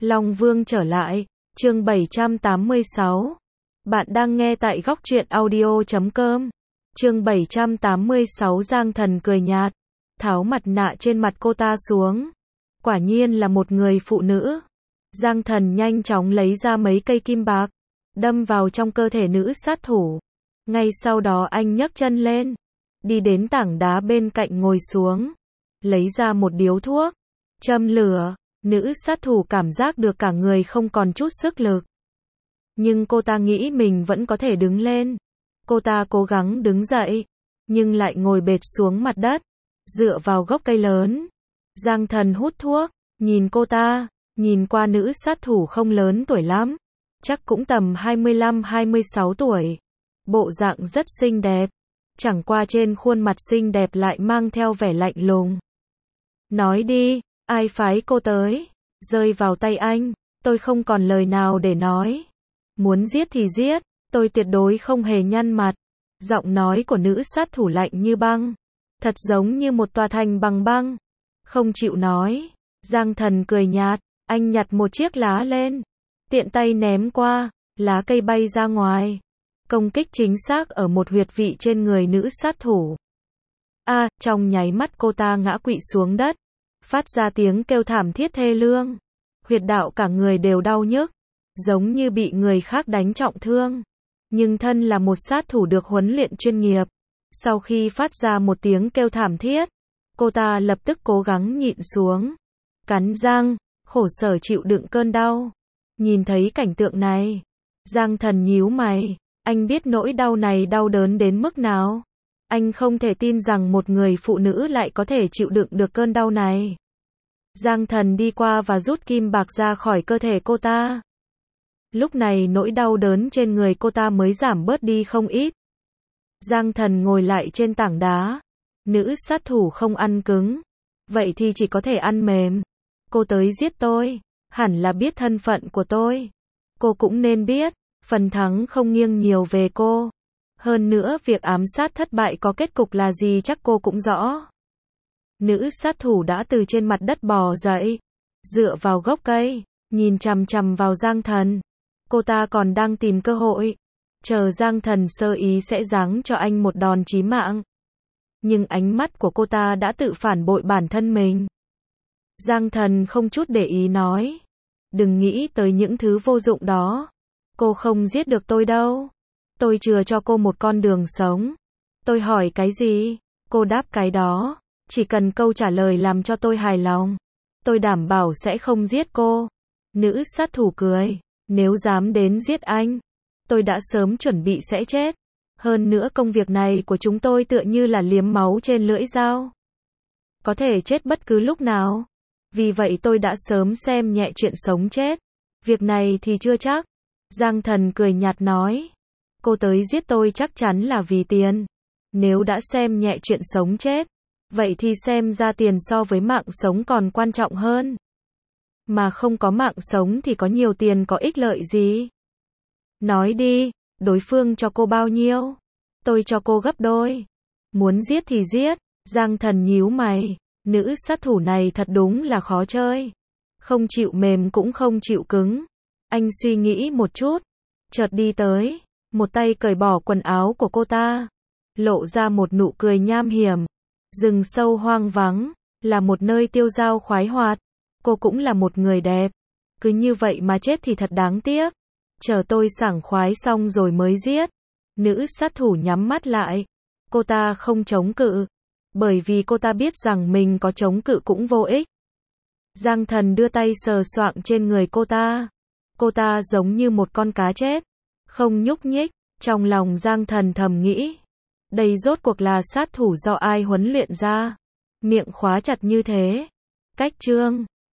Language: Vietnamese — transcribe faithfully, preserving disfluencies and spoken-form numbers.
Long Vương trở lại, chương bảy trăm tám mươi sáu. Bạn đang nghe tại góc truyện audio chấm com. Chương bảy trăm tám mươi sáu. Giang Thần cười nhạt, tháo mặt nạ trên mặt cô ta xuống. Quả nhiên là một người phụ nữ. Giang Thần nhanh chóng lấy ra mấy cây kim bạc, đâm vào trong cơ thể nữ sát thủ. Ngay sau đó anh nhấc chân lên, đi đến tảng đá bên cạnh ngồi xuống, lấy ra một điếu thuốc, châm lửa. Nữ sát thủ cảm giác được cả người không còn chút sức lực. Nhưng cô ta nghĩ mình vẫn có thể đứng lên. Cô ta cố gắng đứng dậy, nhưng lại ngồi bệt xuống mặt đất, dựa vào gốc cây lớn. Giang Thần hút thuốc, nhìn cô ta, nhìn qua nữ sát thủ không lớn tuổi lắm, chắc cũng tầm hai mươi lăm hai mươi sáu tuổi. Bộ dạng rất xinh đẹp, chẳng qua trên khuôn mặt xinh đẹp lại mang theo vẻ lạnh lùng. Nói đi, ai phái cô tới? Rơi vào tay anh, tôi không còn lời nào để nói. Muốn giết thì giết, tôi tuyệt đối không hề nhăn mặt. Giọng nói của nữ sát thủ lạnh như băng, thật giống như một tòa thành bằng băng. Không chịu nói. Giang Thần cười nhạt, anh nhặt một chiếc lá lên, tiện tay ném qua, lá cây bay ra ngoài, công kích chính xác ở một huyệt vị trên người nữ sát thủ. A, à, trong nháy mắt cô ta ngã quỵ xuống đất, phát ra tiếng kêu thảm thiết thê lương. Huyệt đạo cả người đều đau nhức, giống như bị người khác đánh trọng thương. Nhưng thân là một sát thủ được huấn luyện chuyên nghiệp, sau khi phát ra một tiếng kêu thảm thiết, cô ta lập tức cố gắng nhịn xuống, cắn răng, khổ sở chịu đựng cơn đau. Nhìn thấy cảnh tượng này, Giang Thần nhíu mày, anh biết nỗi đau này đau đớn đến mức nào. Anh không thể tin rằng một người phụ nữ lại có thể chịu đựng được cơn đau này. Giang Thần đi qua và rút kim bạc ra khỏi cơ thể cô ta. Lúc này nỗi đau đớn trên người cô ta mới giảm bớt đi không ít. Giang Thần ngồi lại trên tảng đá. Nữ sát thủ không ăn cứng, vậy thì chỉ có thể ăn mềm. Cô tới giết tôi, hẳn là biết thân phận của tôi. Cô cũng nên biết, phần thắng không nghiêng nhiều về cô. Hơn nữa việc ám sát thất bại có kết cục là gì chắc cô cũng rõ. Nữ sát thủ đã từ trên mặt đất bò dậy, dựa vào gốc cây, nhìn chằm chằm vào Giang Thần. Cô ta còn đang tìm cơ hội, chờ Giang Thần sơ ý sẽ giáng cho anh một đòn chí mạng. Nhưng ánh mắt của cô ta đã tự phản bội bản thân mình. Giang Thần không chút để ý nói, đừng nghĩ tới những thứ vô dụng đó. Cô không giết được tôi đâu. Tôi chừa cho cô một con đường sống. Tôi hỏi cái gì, cô đáp cái đó. Chỉ cần câu trả lời làm cho tôi hài lòng, tôi đảm bảo sẽ không giết cô. Nữ sát thủ cười, nếu dám đến giết anh, tôi đã sớm chuẩn bị sẽ chết. Hơn nữa công việc này của chúng tôi tựa như là liếm máu trên lưỡi dao, có thể chết bất cứ lúc nào. Vì vậy tôi đã sớm xem nhẹ chuyện sống chết. Việc này thì chưa chắc. Giang Thần cười nhạt nói, cô tới giết tôi chắc chắn là vì tiền. Nếu đã xem nhẹ chuyện sống chết, vậy thì xem ra tiền so với mạng sống còn quan trọng hơn. Mà không có mạng sống thì có nhiều tiền có ích lợi gì? Nói đi, đối phương cho cô bao nhiêu? Tôi cho cô gấp đôi. Muốn giết thì giết. Giang Thần nhíu mày, nữ sát thủ này thật đúng là khó chơi. Không chịu mềm cũng không chịu cứng. Anh suy nghĩ một chút, chợt đi tới, một tay cởi bỏ quần áo của cô ta, lộ ra một nụ cười nham hiểm. Rừng sâu hoang vắng, là một nơi tiêu dao khoái hoạt. Cô cũng là một người đẹp. Cứ như vậy mà chết thì thật đáng tiếc. Chờ tôi sảng khoái xong rồi mới giết. Nữ sát thủ nhắm mắt lại. Cô ta không chống cự, bởi vì cô ta biết rằng mình có chống cự cũng vô ích. Giang Thần đưa tay sờ soạng trên người cô ta. Cô ta giống như một con cá chết, không nhúc nhích. Trong lòng Giang Thần thầm nghĩ, đây rốt cuộc là sát thủ do ai huấn luyện ra, miệng khóa chặt như thế. Cách chương